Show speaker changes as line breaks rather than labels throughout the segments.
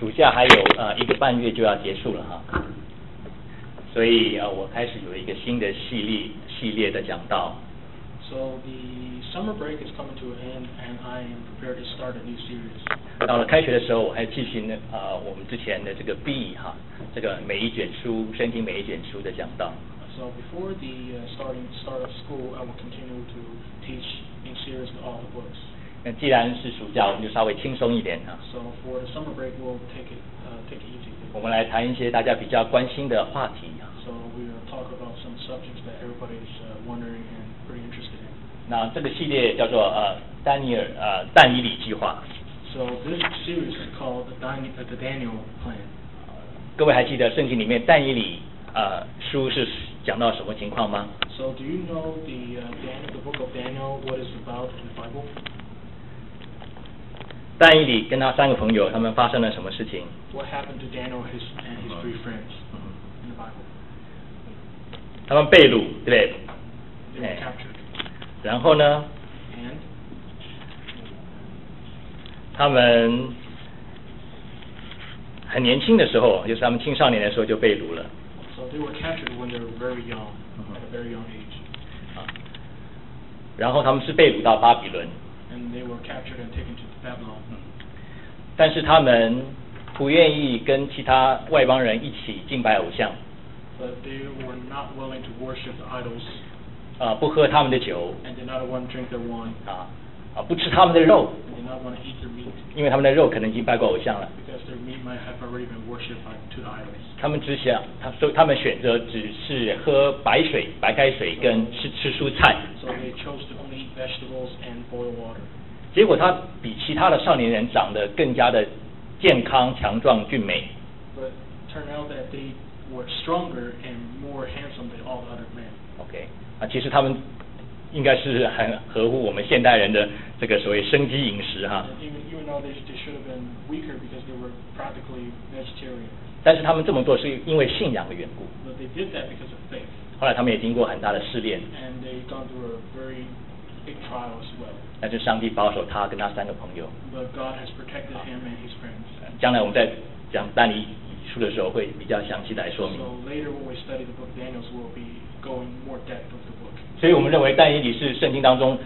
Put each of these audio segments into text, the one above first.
暑假还有1个半月就要结束了哈，所以我开始有一个新的系列的讲道。
So the summer break is coming to an end, and I am prepared to start a new series.
到了开学的时候，我还继续我们之前的这个 B 哈，这个每一卷书，圣经每一卷书的讲道。
So before the start of school, I will continue to teach in series all the books.
那既然是暑假，我们就稍微轻松一点啊。
So for the summer break, we'll take it easy.
我们来谈一些大家比较关心的话题啊。
So we will talk about some subjects that everybody is wondering and pretty interested in.
那这个系列叫做但以理计划。
So this series is called the Daniel Plan.
各位还记得圣经里面但以理书是讲到什么情况吗？
So do you know the book of Daniel, what is about in the Bible?
但以理跟他3个朋友，他们发生了什么事情？
What happened to Daniel and his 3 friends in the Bible?
他们被掳，对不对？
They were captured.
然后呢？
And
他们很年轻的时候，就是他们青少年的时候就被掳了。
So they were captured when they were very young, at a very young age.
然后他们是被掳到巴比伦。
And they were captured and taken to Babylon.
但是他们不愿意跟其他外邦人一起敬拜偶像。
But they were not willing to worship the idols.
不喝他们的酒。
And did not want to drink their wine.
不吃他们的肉。
And did not want to eat their meat.
因为他们的肉可能已经拜过偶像了。
Because their meat might have already been worshipped to the idols.
他们选择只是喝白开水跟吃蔬菜。
So they chose to only eat vegetables and boil water.
结果他比其他的少年人长得更加的健康、强壮、俊美。
But turned out that they were stronger and more handsome than all the other men.
OK 其实他们应该是很合乎我们现代人的这个所谓生机饮食哈。
Even though they should have been weaker because they were practically vegetarian.
但是他们这么做是因为信仰的缘故。
But they did that because of faith.
后来他们也经过很大的试炼。
And they gone through a very big trial as well.
但是上帝保守他跟他3个朋友。
But God has protected him and his friends.
将来我们在讲但以理书的时候会比较详细来说明。
So later when we study the book of Daniel, we'll be going more depth of the book.
所以我们认为但以理是圣经当中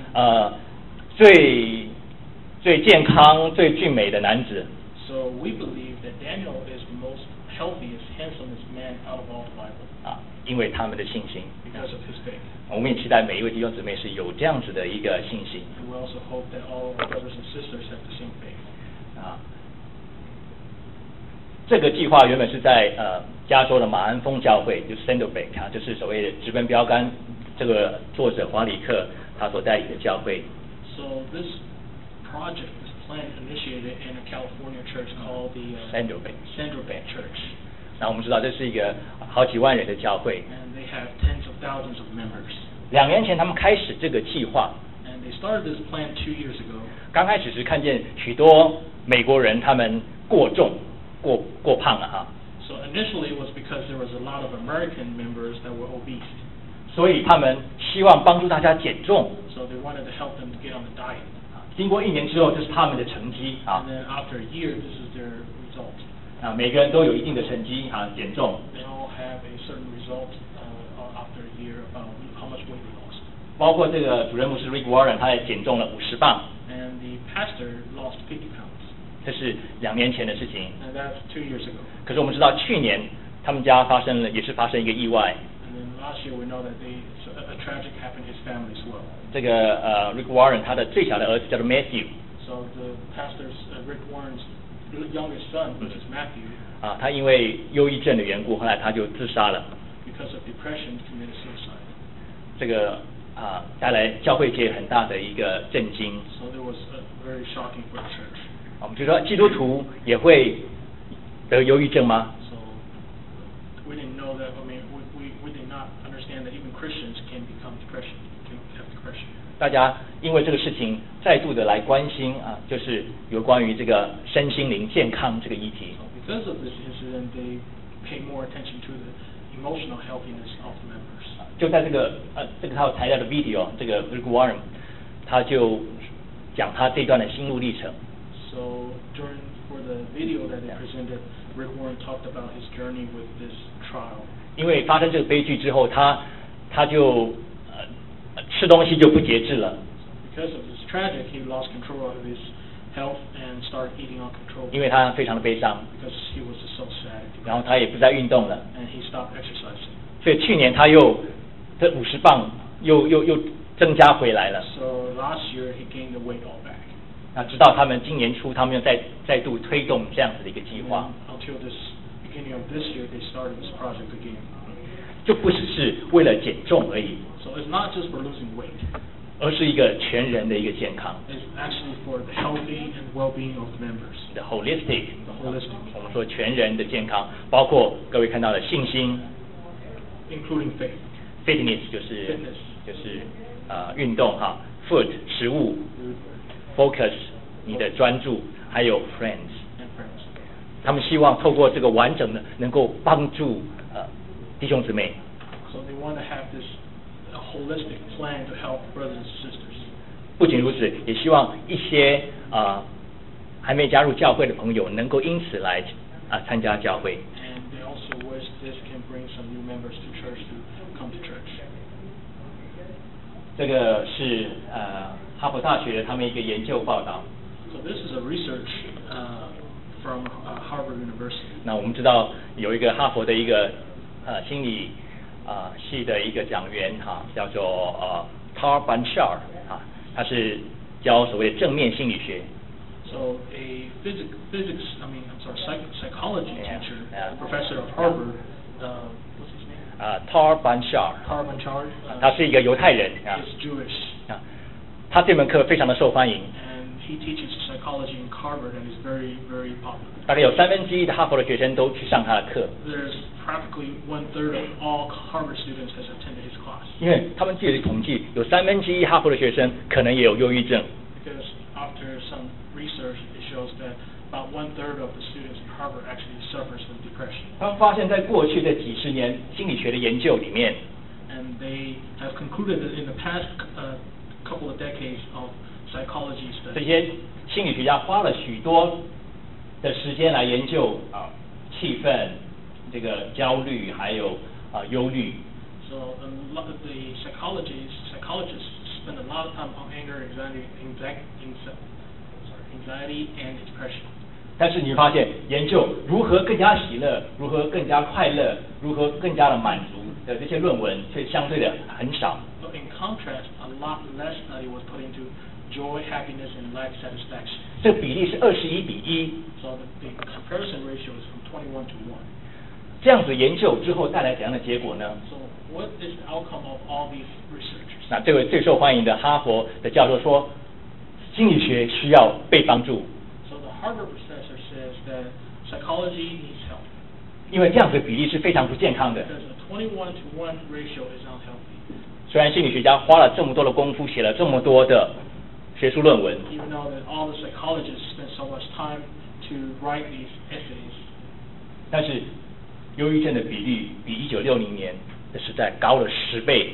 最健康、最俊美的男子。
So we believe that Daniel is the most healthiest, handsomest man out of all the Bible.
因为他们的信心。
Because of his faith.
我们也期待每一位弟兄姊妹是有这样子的一个信心。
And we also hope that all of our brothers and sisters have the same faith.
这个计划原本是在加州的马鞍峰教会，就是 Saddleback 就是所谓的直奔标杆，这个作者华里克他所带领的教会。
So this project, this plan initiated in a California church called the Saddleback Church.
那我们知道这是一个好几万人的教会。
And they have tens of thousands of members.
2年前他们开始这个计划。
And they started this plan 2 years ago.
刚开始是看见许多美国人他们过胖了哈。
So initially it was because there was a lot of American members that were obese.
所以他们希望帮助大家减重。
So they wanted to help them to get on the diet.
经过1年之后，这是他们的成绩啊。
And then after a year, this is their result.
每个人都有一定的成绩减重。
They all have a certain result after a year about how much weight they lost.
包括这个主任牧师 Rick Warren， 他也减重了50磅。
And the pastor lost 50 pounds.
这是2年前的事情。
And that's 2 years ago.
可是我们知道去年他们家也是发生一个意外。
And then last year we know that a tragic happened in his family as well.
这个Rick Warren 他的最小的儿子叫做 Matthew。
So the pastor's Rick Warren's youngest son, which is Matthew.
他因为忧郁症的缘故，后来他就自杀了。
Because of depression, committed suicide.
这个带来教会界很大的一个震惊。
So there was very shocking for the church.
我们就说基督徒也会得忧郁症吗？
So we didn't know that. I mean, we did not understand that even Christians can become depression. Can have depression.
大家因为这个事情再度的来关心就是有关于这个身心灵健康这个议题。
So because of this incident, they pay more attention to the emotional healthiness of the members. 就在这个
他有材料的 video， 这个 Rick Warren 他就讲他这段的心路历程。
So for the video that they presented, Rick Warren talked about his journey with this trial.
因为发生这个悲剧之后，他就吃东西就不节制了。
Because of this tragic, he lost control of his health and started eating uncontrollably.
因为他非常的悲伤。
Because he was so sad.
然后他也不再运动了。
And he stopped exercising.
所以去年他又这50磅又增加回来了。
So last year he gained the weight all back.
那直到他们今年初，他们又再度推动这样子的一个计划。
Until this beginning of this year, they started this project again.
就不只是为了减重而已。
So it's not just for losing weight.
而是一个全人的一个健康。
It's actually for the healthy and well-being of the members.
The holistic.
The holistic.
我们说全人的健康，包括各位看到的信心。
Including faith.
Fitness 就是运动哈 ，food 食物 ，focus 你的专注，还有 friends。他们希望透过这个完整的，能够帮助弟兄姊妹。
So they want to have this holistic plan to help brothers and sisters.
不仅如此，也希望一些还没加入教会的朋友能够因此来参加教会。
And they also wish this can bring some new members to church to come to church.
这个是哈佛大学他们一个研究报道。
So this is a research from Harvard University.
那我们知道有一个哈佛的一个心理系的一个讲员叫做Tar Banchar 他是教所谓的正面心理学。
So a psychology teacher, a professor of Harvard, what's his name?
Tar Banchar.
Tar Banchar.
他是一个犹太人。
He's Jewish.
他这门课非常的受欢迎。
And he teaches psychology in Harvard and is very, very popular.
大概有1/3的哈佛的学生都去上他的课。
There's practically 1/3 of all Harvard students has attended his class.
因为他们自己的统计，有1/3哈佛的学生可能也有忧郁症。
Because after some research, it shows that about 1/3 of the students in Harvard actually suffers from depression.
他们发现，在过去的几十年心理学的研究里面
，and they have concluded that in the past couple of decades of psychology studies,
这些心理学家花了许多的时间来研究气氛、这个焦虑还有忧虑。
So the psychologists spend a lot of time on anger, anxiety and depression.
但是你会发现，研究如何更加喜乐、如何更加快乐、如何更加的满足的这些论文，却相对的很少。
So in contrast, a lot less study was put into joy, happiness, and life satisfaction.
这个比例是21:1。
So the comparison ratio is from 21 to 1.
这样子研究之后带来怎样的结果呢？
So what is the outcome of all these researchers?
那这位最受欢迎的哈佛的教授说，心理学需要被帮助。
So the Harvard professor says that psychology needs help.
因为这样子的比例是非常不健康的。
Because a 21 to 1 ratio is unhealthy.
虽然心理学家花了这么多的功夫，写了这么多的学术论文。
Even though that all the psychologists spend so much time to write these essays.
但是忧郁症的比率比1960年的时代高了10倍。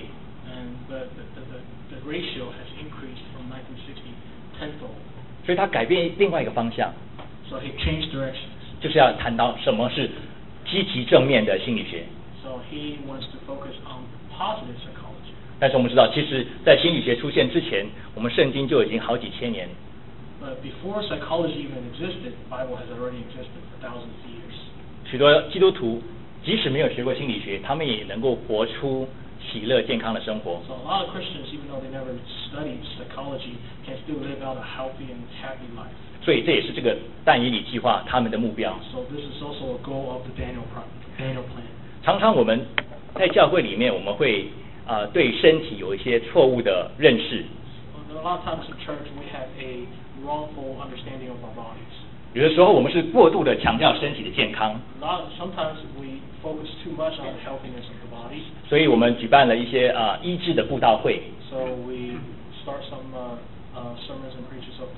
But the ratio has increased from 1960 tenfold.
所以他改变另外一个方向。
So he changed directions.
就是要谈到什么是积极正面的心理学。
So he wants to focus on positive psychology.
但是我们知道，其实在心理学出现之前，我们圣经就已经好几千年。
But before psychology even existed, the Bible has already existed for thousands of years.
许多基督徒即使没有学过心理学，他们也能够活出喜乐健康的生活。
So a lot of Christians, even though they never studied psychology, can still live out a healthy and happy life.
所以这也是这个但以理计划他们的目标。
So this is also a goal of the Daniel plan.
常常我们在教会里面，我们会对身体有一些错误的认识。
A lot of times in church, we have a wrongful understanding of our bodies.
有的时候我们是过度的强调身体的健康。
Sometimes we focus too much on the healthiness of the body.
所以我们举办了一些医治的布道会。
So we start some sermons and preaches of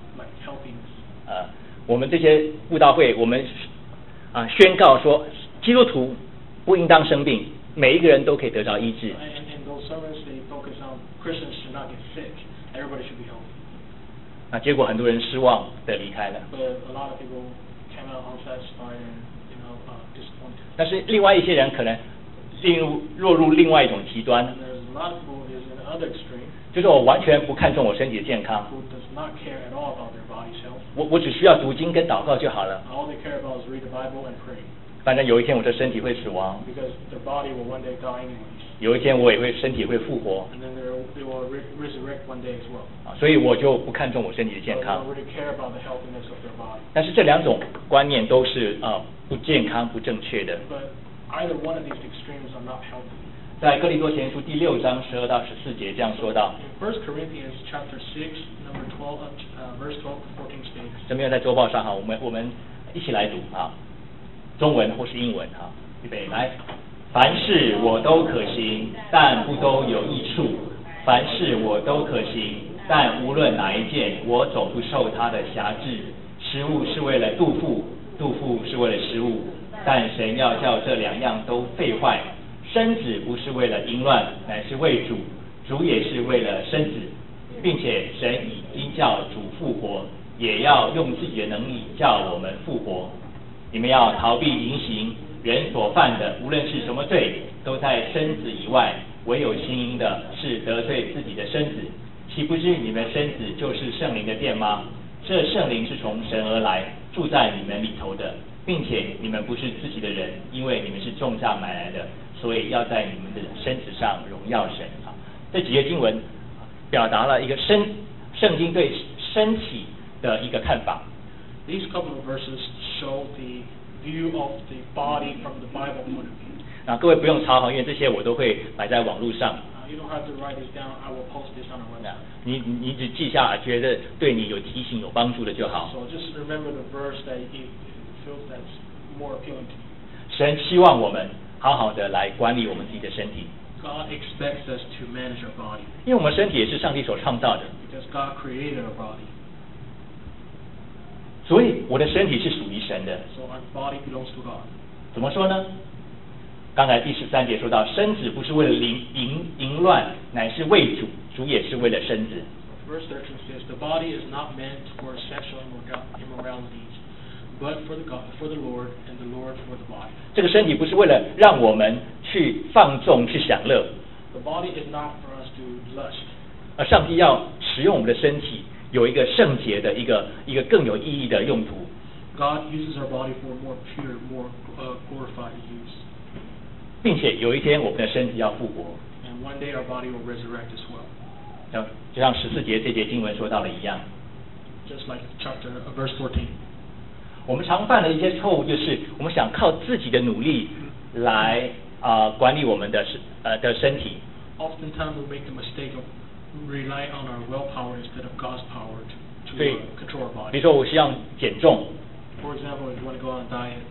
healthiness.
我们这些布道会，我们宣告说，基督徒不应当生病，每一个人都可以得到医治。
And those sermons they focus on Christians should not get sick. Everybody should be healthy.
那结果很多人失望的离开了。
But a lot of people came out unsatisfied and disappointed.
但是另外一些人可能落入另外一种极端，
And there's a lot of people who is in the other extreme.
就是我完全不看重我身体的健康，
Who does not care at all about their body's health.
我只需要读经跟祷告就好了。
All they care about is read the Bible and pray.
反正有一天我的身体会死亡，
Because their body will one day die anyways.
有一天我也会身体会复活
And then they will resurrect one day as well.
所以我就不看重我身体的健
So they
康。
don't really care about the healthiness of their body.
但是这两种观念都是不健康、不正确的。
But either one of these extremes are not healthy.
在哥林多前书第6章12到14节这样说到，
In 1 Corinthians chapter 6, number 12, verse 12 to 14 states.
这没有在周报上哈，我们一起来读啊，中文或是英文哈，预备来。凡事我都可行，但不都有益处；凡事我都可行，但无论哪一件，我总不受它的辖制。食物是为了肚腹，肚腹是为了食物，但神要叫这两样都废坏。身子不是为了淫乱，乃是为主；主也是为了身子，并且神已经叫主复活，也要用自己的能力叫我们复活。你们要逃避淫行，人所犯的无论是什么罪，都在身子以外；唯有行淫的是得罪自己的身子。岂不知你们身子就是圣灵的殿吗？这圣灵是从神而来，住在你们里头的，并且你们不是自己的人，因为你们是重价买来的，所以要在你们的身子上荣耀神啊。这几节经文表达了一个圣经对身体的一个看法。
These couple of verses show the view of the body from the Bible point of view.
那各位不用抄哈，因为这些我都会摆在网络上。
You don't have to write this down. I will post this on our website.
你只记下来，觉得对你有提醒、有帮助的就好。
So just remember the verse that you feel that's more appealing to you.
神希望我们好好的来管理我们自己的身体，
God expects us to manage our body
因为我们身体也是上帝所创造的，
because God created our body.
所以我的身体是属于神的。
So our body belongs to God.
怎么说呢？刚才第13节说到，身子不是为了淫乱，乃是为主，主也是为了身子。
Verse 13 says, "The body is not meant for sexual immoralities, but for the Lord, and the Lord for the body."
这个身体不是为了让我们去放纵、去享乐，
The body is not for us to lust.
而上帝要使用我们的身体，有一个圣洁的一个更有意义的用途。
God uses our body for more pure, more glorified use.
并且有一天我们的身体要复活，
And one day our body will resurrect as well.
就像14节这节经文说到的一样。
Just like verse 14.
我们常犯的一些错误就是我们想靠自己的努力来管理我们的身体。
Oftentimes we make the mistake of relying on our willpower instead of God's power to
所以
control our
比
body.
如说我希望减重，
For example, if you want to go on a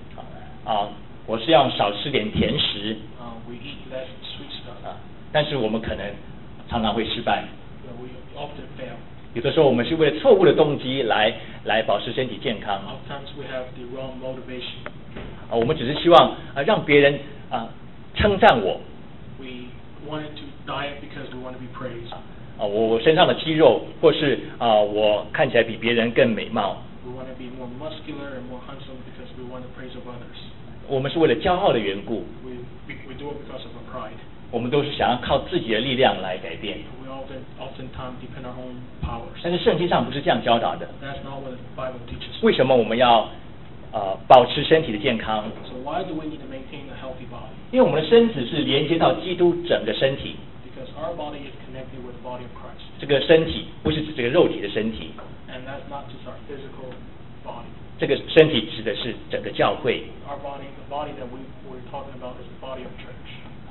diet,
我是要少吃点甜食，
we eat less sweet stuff.
但是我们可能常常会失败。
But we often fail.
有的时候我们是为了错误的动机来保持身体健康，
Oftentimes we have the wrong motivation.
我们只是希望让别人称赞我，
We wanted to diet because we want to be praised.
我身上的肌肉，或是我看起来比别人更美貌，
We want to be more muscular and more handsome because we want the praise of others.
我们是为了骄傲的缘故，
We do it because of our pride.
我们都是想要靠自己的力量来改变。
We oftentimes depend on our own powers.
但是圣经上不是这样教导的。
That's not what the Bible teaches.
为什么我们要保持身体的健康？
So why do we need to maintain a healthy body?
因为我们的身子是连接到基督整个身体，
Because our body is connected with the body of Christ.
这个身体不是指这个肉体的身体，
And that's not just our physical body.
这个身体指的是整个教会。
Our body, the body that we're talking about is the body of church.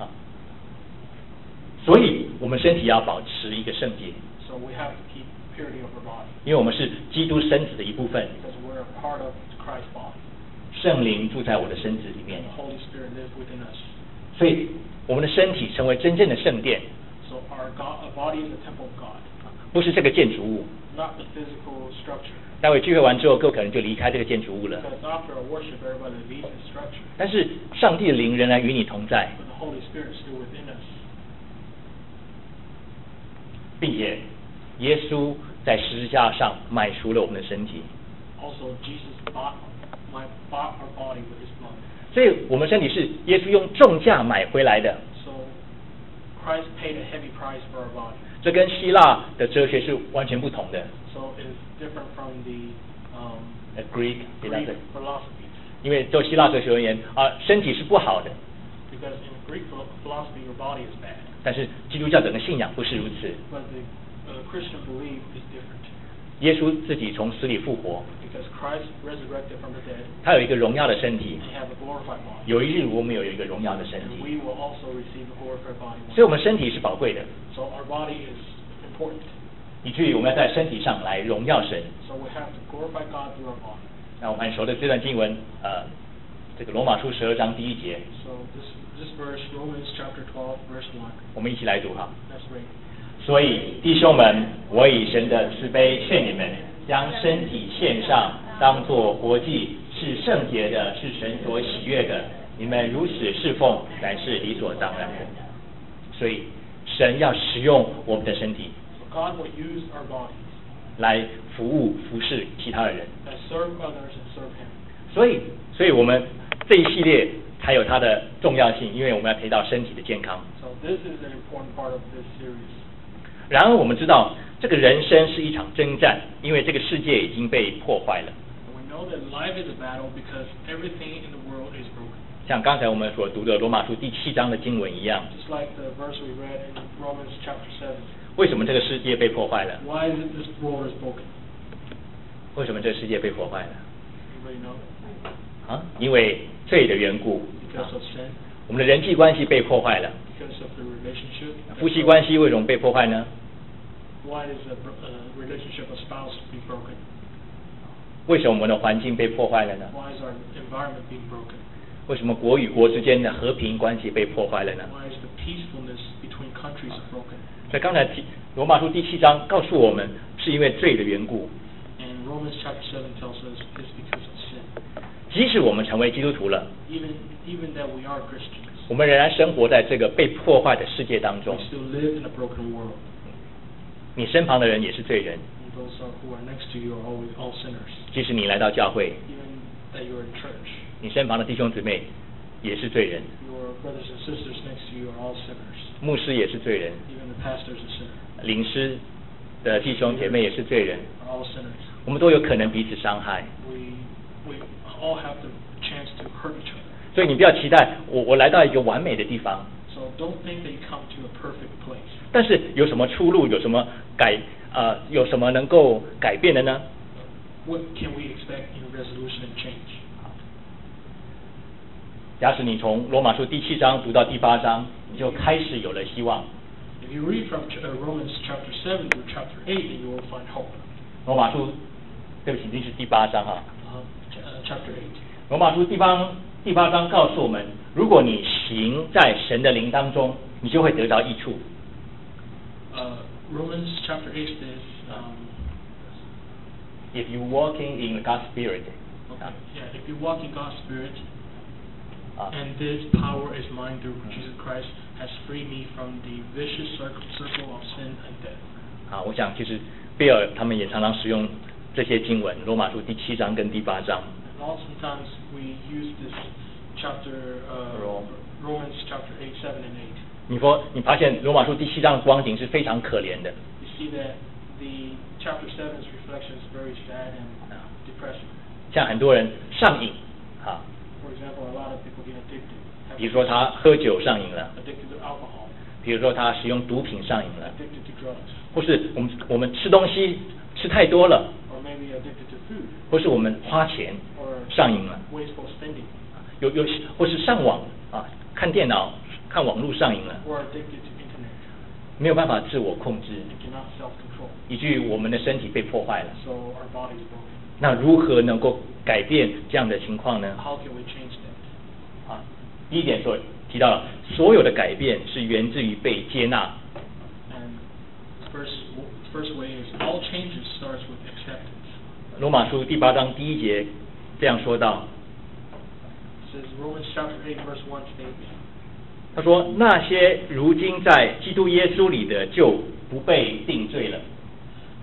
所以我们身体要保持一个圣洁，
So we have to keep purity of our body.
因为我们是基督身子的一部分，
Because we're a part of Christ's body.
圣灵住在我的身子里面，
The Holy Spirit lives within us.
所以我们的身体成为真正的圣殿，
So our body is the temple of God,
不是这个建筑物。
not the physical structure.
待会聚会完之后，各位可能就离开这个建筑物了。
Because after our worship, everybody leaves the structure.
但是上帝的灵仍然与你同在，
But the Holy Spirit is still within us.
并且耶稣在十字架上买赎了我们的身体。
Also, Jesus bought our body with His blood.
所以我们身体是耶稣用重价买回来的。
So, Christ paid a heavy price for our body.
这跟希腊的哲学是完全不同的。
So it's different from the
Greek
philosophy.
因为就希腊哲学而言，身体是不好的。
Because in Greek philosophy, your body is bad.
但是基督教整个信仰不是如此。
But the Christian belief is different.
耶稣自己从死里复活。
Because Christ resurrected from the dead.
他有一个荣耀的身体。
And have a glorified body.
有一日我们有一个荣耀的身体。
And we will also receive a glorified body.
所以我们身体是宝贵的。
So our body is important.
以至于我们要在身体上来荣耀神。
So we have to glorify God through our body.
那我们很熟的这段经文，这个罗马书12章第1节。
So this verse, Romans chapter 12, verse 1.
我们一起来读哈。
Let's read.
所以弟兄们，我以神的慈悲劝你们，将身体献上，当作活祭，是圣洁的，是神所喜悦的。你们如此侍奉，乃是理所当然的。所以神要使用我们的身体。
God will use our bodies.
来服侍其他的人。
And serve others and serve Him.
所以我们这一系列才有它的重要性，因为我们要提到身体的健康。
So this is an important part of this series.
然而我们知道，这个人生是一场征战，因为这个世界已经被破坏了。
And we know that life is a battle because everything in the world is broken.
像刚才我们所读的罗马书第7章的经文一样。
Just like the verse we read in Romans chapter 7.
为什么这个世界被破坏了？
Why is it this world is broken?
为什么这个世界被破坏了？
Anybody know?
因为罪的缘故。
Because of sin.
我们的人际关系被破坏了。
Because of the relationship.
夫妻关系为什么被破坏呢？
Why does the relationship of spouse be broken?
为什么我们的环境被破坏了呢？
Why is our environment being broken?
为什么国与国之间的和平关系被破坏了呢？
Why is the peacefulness between countries broken?
所以刚才罗马书第7章告诉我们，是因为罪的缘故。
And Romans chapter 7 tells us it's because of sin.
即使我们成为基督徒了，
even that we are Christians,
我们仍然生活在这个被破坏的世界当中。
we still live in a broken world.
你身旁的人也是罪人。
And those who are next to you are always all sinners.
即使你来到教会，
Even that you're in church,
你身旁的弟兄姊妹也是罪人。
your brothers and sisters next to you are all sinners.
牧师也是罪人。
Even the pastor is a sinner.
领师的弟兄姐妹也是罪人。
Are all sinners.
我们都有可能彼此伤害。
We all have the chance to hurt each other.
所以你不要期待我来到一个完美的地方。
So don't think that you come to a perfect place.
但是有什么出路？有什么有什么能够改变的呢？
What can we expect in resolution and change?
假使你从罗马书第7章读到第8章，你就开始有了希望。
If you read from Romans chapter 7 to chapter 8, then you will find hope.
罗马书，对不起，这是第8章哈。
Chapter 8.
罗马书第八章告诉我们，如果你行在神的灵当中，你就会得到益处。
Romans chapter 8 says,
If you walking in God's spirit.
Okay. Yeah, if you walk in God's spirit, and this power is mine through Jesus Christ, has freed me from the vicious circle of sin and death.
我想其实贝尔他们也常常使用这些经文，罗马书第7章跟第8章。
And oftentimes we use this chapter, Romans chapter 8, 7 and 8.
你发现罗马书第7章的光景是非常可怜的。
You see that the chapter 7's reflection is very sad and depressing.
像很多人上瘾
For example, a lot of people get addicted.
比如说他喝酒上瘾了，
Addicted to alcohol.
比如说他使用毒品上瘾了，
Addicted to drugs.
或是我们吃东西吃太多了，
Or maybe addicted to food.
或是我们花钱
Or
上瘾了，
wasteful spending.
或是上网看电脑看网络上瘾了，
Or addicted to internet.
没有办法自我控制，
You cannot self-control.
以至于我们的身体被破坏了。
So our body is broken.
那如何能够改变这样的情况呢？
How can we change that?
第一点所提到了，所有的改变是源自于被接纳。
And first way is all changes starts with acceptance.
罗马书第8章第1节这样说道。
It says Romans chapter 8 verse 1 states.
他说：“那些如今在基督耶稣里的，就不被定罪了。”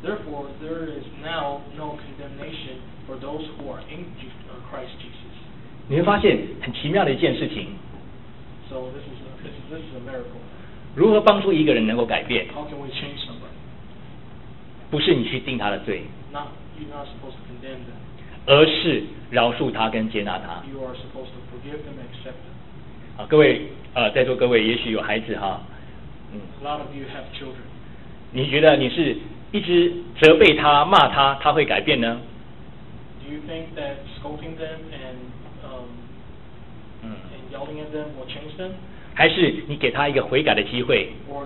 Therefore, there is now no condemnation for those who are in Christ Jesus.
你会发现很奇妙的一件事情。
So this is a miracle.
如何帮助一个人能够改变？
How can we change somebody?
不是你去定他的罪，
You're not supposed to condemn them.
而是饶恕他跟接纳他。
You are supposed to forgive them and accept them.
各位在座各位也许有孩子哈，
A lot of you have children.
你觉得你是一直责备他、骂他，他会改变呢？
Do you think that scolding them and yelling at them will change them?
还是你给他一个悔改的机会，
Or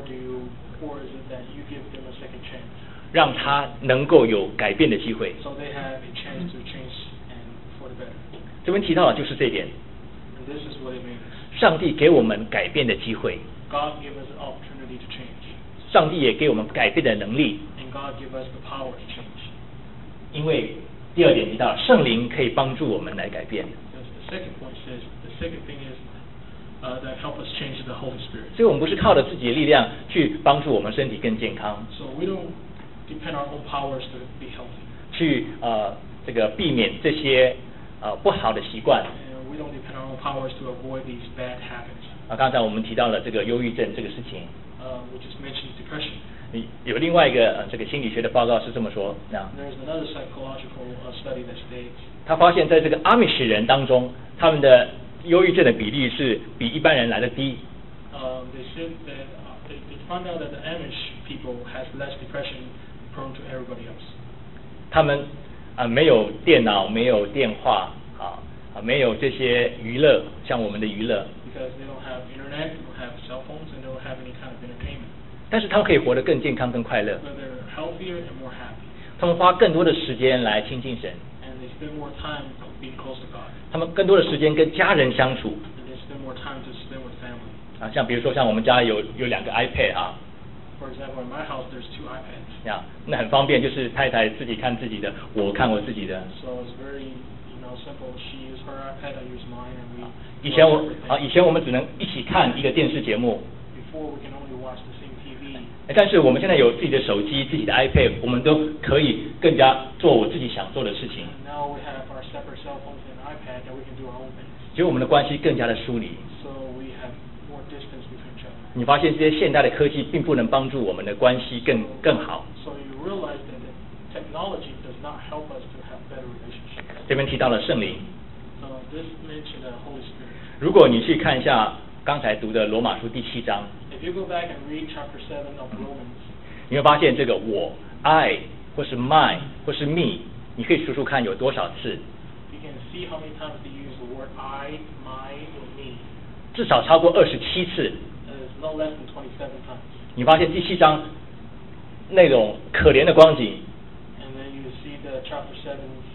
is it that you give them a second chance?
让他能够有改变的机会？
So they have a chance to change and for the better.
这边提到的就是这一点，
And this is what it means.
上帝给我们改变的机会，
God give us an opportunity to change.
上帝也给我们改变的能力。
And God give us the power to change.
因为第二点提到圣灵可以帮助我们来改变，
Because the second point says, the second thing is that help us change the Holy Spirit.
所以我们不是靠着自己的力量去帮助我们身体更健康，
So we don't depend on our own powers to be healthy.
去这个避免这些不好的习惯。
And we don't depend on our own powers to avoid these bad habits.
刚才我们提到了这个忧郁症这个事情，
We just mentioned depression.
有另外一个这个心理学的报告是这么说，
There's another psychological study that states
他发现在这个阿米什人当中，他们的忧郁症的比例是比一般人来的低。
they said that they found out that the Amish people has less depression prone to everybody else.
他们没有电脑，没有电话没有这些娱乐，像我们的娱乐。
Because they don't have internet, they don't have cell phones, and they don't have any kind of entertainment.
但是他们可以活得更健康、更快乐。
But they're healthier and more happy.
他们花更多的时间来亲近神，
And they spend more time being close to God.
他们更多的时间跟家人相处。
And they spend more time to spend with family.
像比如说像我们家有两个 iPad
For example, in my house there's 2 iPads.
那很方便，就是太太自己看自己的，我看我自己的。
So it's very simple. She uses her iPad, I use mine, and we.
以前我们只能一起看一个电视节目。
Before we can only watch the same TV.
但是我们现在有自己的手机、自己的 iPad， 我们都可以更加做我自己想做的事情。
And now we have our separate cell phones and iPad, and we can do our own things.
所以我们的关系更加的疏离。
So we have more distance between each other.
你发现这些现代的科技并不能帮助我们的关系更好。
So you realize that the technology does not help us to have better relationships.
这边提到了圣灵。
This mentioned the Holy Spirit.
如果你去看一下刚才读的罗马书第7章，
If you go back and read chapter 7 of Romans,
你会发现这个我、I 或是 my 或是 me， 你可以数数看有多少次。
you can see how many times they use the word I, my, or me.
至少超过27次。
It's no less than 27 times.
你发现第7章那种可怜的光景。
And then you see the chapter 7's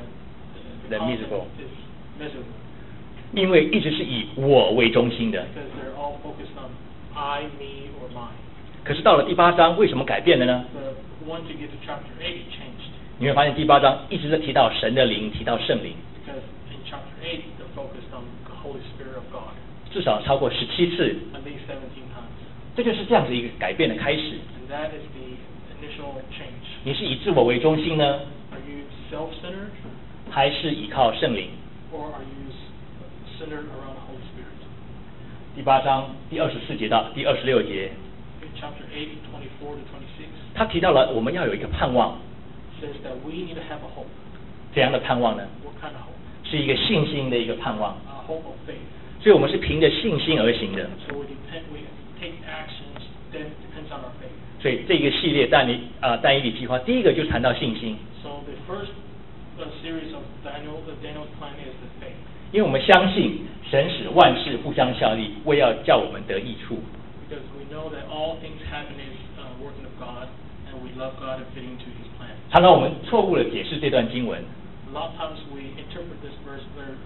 The miserable.
is miserable.
因为一直是以我为中心的。
Because they're all focused on I, me, or mine.
可是到了第8章，为什么改变了呢？
But once you get to chapter 8, it changed.
你会发现第8章一直在提到神的灵，提到圣灵，
Because in chapter 8, they're focused on the Holy Spirit of God.
至少超过17次。
At least 17 times.
这就是这样子一个改变的开始。
And that is the initial change.
你是以自我为中心呢，
Are you self-centered?
还是依靠圣灵？
Or are you centered around the Holy Spirit?
第8章第24节到第26节，
In chapter 8, 24 to 26,
他提到了我们要有一个盼望。
says that we need to have a hope.
怎样的盼望呢？
What kind of hope?
是一个信心的一个盼望。
A hope of faith.
所以我们是凭着信心而行的。
So we take actions that depends on our faith.
所以这个系列但以理计划，第一个就是谈到信心。
So the first series of Daniel's plan is the faith.
因为我们相信神使万事互相效力，为要叫我们得益处。
Because we know that all things happen is working of God, and we love God and fitting into His plan.
常常我们错误的解释这段经文，
A lot of times we interpret this verse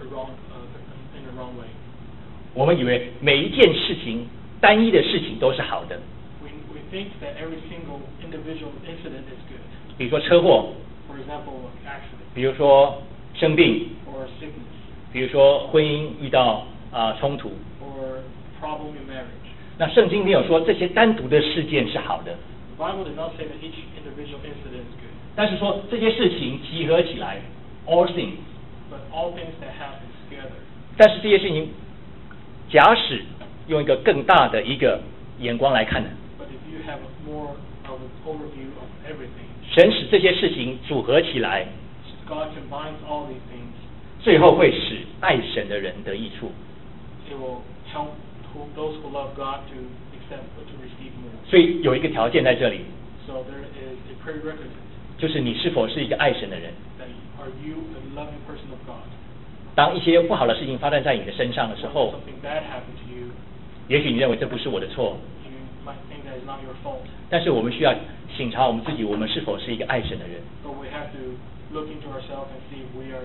in the wrong way.
我们以为每一件事情、单一的事情都是好的，
We think that every single individual incident is good.
比如说车祸，
For example, accident
比如说生病，
or sickness
比如说婚姻遇到冲突。
or problem in marriage.
那圣经没有说这些单独的事件是好的，
Bible does not say that each individual incident is good.
但是说这些事情集合起来 ，all things。
But all things that happen together.
但是这些事情，假使用一个更大的一个眼光来看呢？
But if you have more of an overview of everything.
神使这些事情组合起来，
God combines all these things.
最后会使爱神的人得益处。
It will help those who love God to accept or to receive more.
所以有一个条件在这里，
So there is a prerequisite.
就是你是否是一个爱神的人。
That are you a loving person of God?
当一些不好的事情发生在你的身上的时
When
候，
something bad happened to you,
也许你认为这不是我的错，
you might think that is not your fault.
但是我们需要省察我们自己，我们是否是一个爱神的人。
But we have to look into ourselves and see if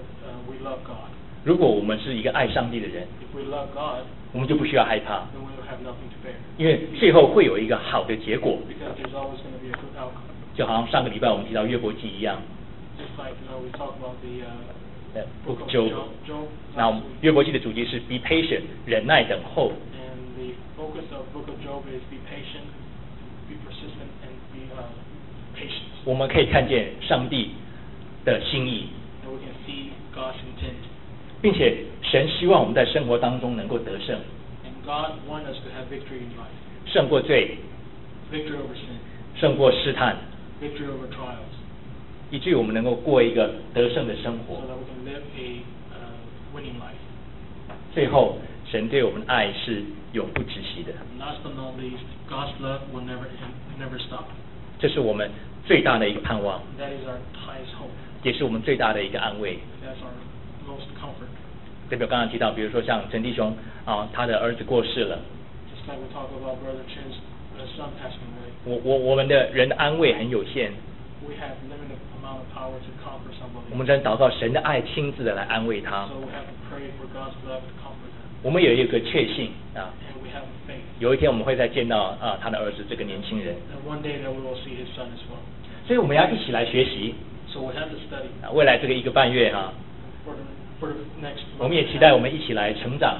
we love God.
如果我们是一个爱上帝的人，
If we love God,
我们就不需要害怕，
then we will have nothing to fear.
因为最后会有一个好的结果。
Because there's always going to be a good outcome.
就好像上个礼拜我们提到约伯记一样，
Just like we talked about the
Book
book of
Job
Job
那
last week.
约伯记的主题是 be patient， 忍耐等候。
And the focus of book of Job is be patient, be persistent, and be patient.
我们可以看见上帝的心意，
And we can see God's intent.
并且神希望我们在生活当中能够得胜，
And God wants us to have victory in life.
胜过罪，
Victory over sin.
胜过试探，
Victory over trials.
以至于我们能够过一个得胜的生
So
活。
that we can live a winning life.
最后，神对我们的爱是永不止息的，
And last but not least, God's love will never stop.
这是我们最大的一个盼望，
And that is our highest hope.
也是我们最大的一个安慰。
That's our most comfort.
对比如刚刚提到，比如说像陈弟兄啊，他的儿子过世了，
Just like we talk about Brother Chin's son passing away.
我们的人的安慰很有限，
We have limited amount of power to comfort somebody.
我们只能祷告神的爱亲自的来安慰他。
So we have to pray for God's love to comfort them.
我们有一个确信啊，
And we have faith.
有一天我们会再见到啊他的儿子这个年轻人，
And one day that we will see his son as well.
所以我们要一起来学习
So we have to study
啊，未来这个1个半月哈、
for the next
我们也期待我们一起来成长，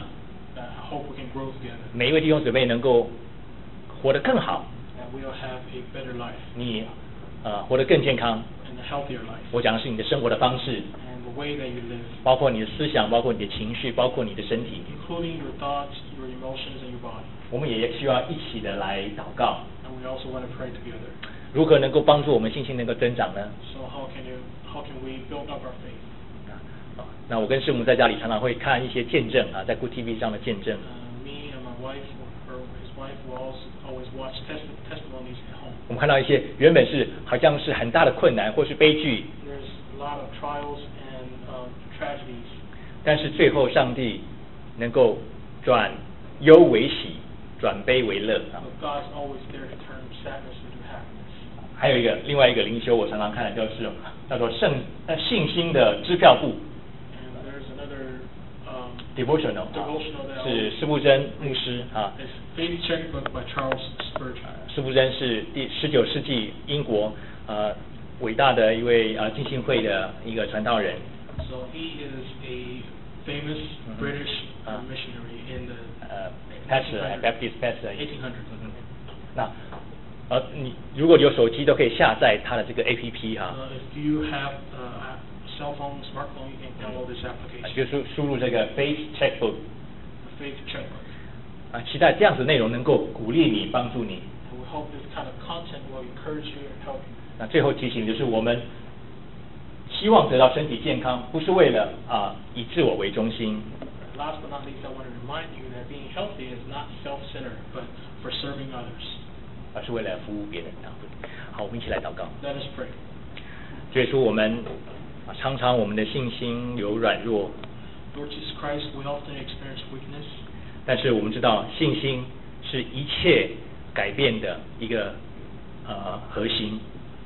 I hope we can grow together.
每一位弟兄姊妹能够活得更好，
And we'll have a better life
你活得更健康。
and a healthier life.
我讲的是你的生活的方式，
And the way that you live,
包括你的思想，包括你的情绪，包括你的身体。
including your thoughts, your emotions, and your body.
我们也需要一起的来祷告，
And we also want to pray together.
如何能够帮助我们信心能够增长呢？
So how can we build up our faith?
那我跟师母在家里常常会看一些见证啊，在 Good TV 上的见证。
Me and my wife, or his wife, will also always watch testimonies at home.
我们看到一些原本是好像是很大的困难或是悲剧，
There's a lot of trials and tragedies,
但是最后上帝能够转忧为喜，转悲为乐啊。
but God's always there to turn sadness into happiness.
还有另外一个灵修，我常常看的就是叫做信心的支票簿
And there's another
devotional 啊
devotional that
是施布真牧师啊。
It's Faith Checkbook by Charles Spurgeon.
施布真是19世纪英国伟大的一位浸信会的一个传道人。
So he is a famous British missionary in the
pastor Baptist pastor
1800s.
那你如果有手机都可以下载他的这个 APP 哈。
If you have a cell phone, smartphone, you can download this application.
就是输入这个 Faith Checkbook
The Faith Checkbook.
期待这样子内容能够鼓励你，帮助你。
And we hope this kind of content will encourage you and help you.
那最后提醒就是我们希望得到身体健康，不是为了以自我为中心。
Last but not least, I want to remind you that being healthy is not self-centered, but for serving others.
而是为了服务别人。好，我们一起来祷告。
Let us pray.
主耶稣，我们常常我们的信心有软弱，
Lord Jesus Christ, we often experience weakness,
但是我们知道信心是一切改变的一个核心。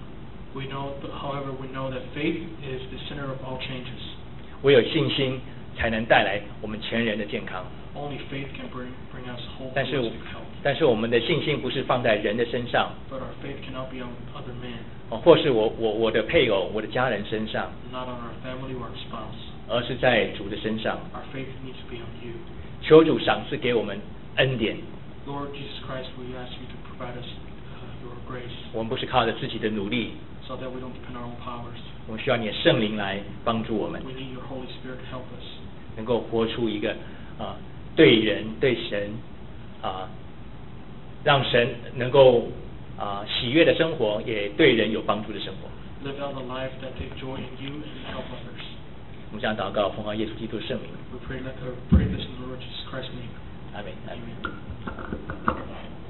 however, we know that faith is the center of all changes.
唯有信心才能带来我们全人的健康。
Only faith can bring us whole
但是
holistic health.
但是我们的信心不是放在人的身上，
But our faith cannot be on other men,
或是我的配偶、我的家人身上，
not on our family or our spouse.
而是在主的身上。
Our faith needs to be on you.
求主赏赐给我们恩典，
Lord Jesus Christ, we ask you to provide us your grace.
我们不是靠着自己的努力，
So that we don't depend on our own powers.
我们需要你的圣灵来帮助我们，
We need your Holy Spirit to help us.
能够活出一个对人对神让神能够喜悦的生活，也对人有帮助的生活。
Live out a life that takes joy in you and help others.
我们想祷告，奉靠耶稣基督的圣名，
We pray this in the Lord Jesus Christ's name.
阿门。阿门。
Amen.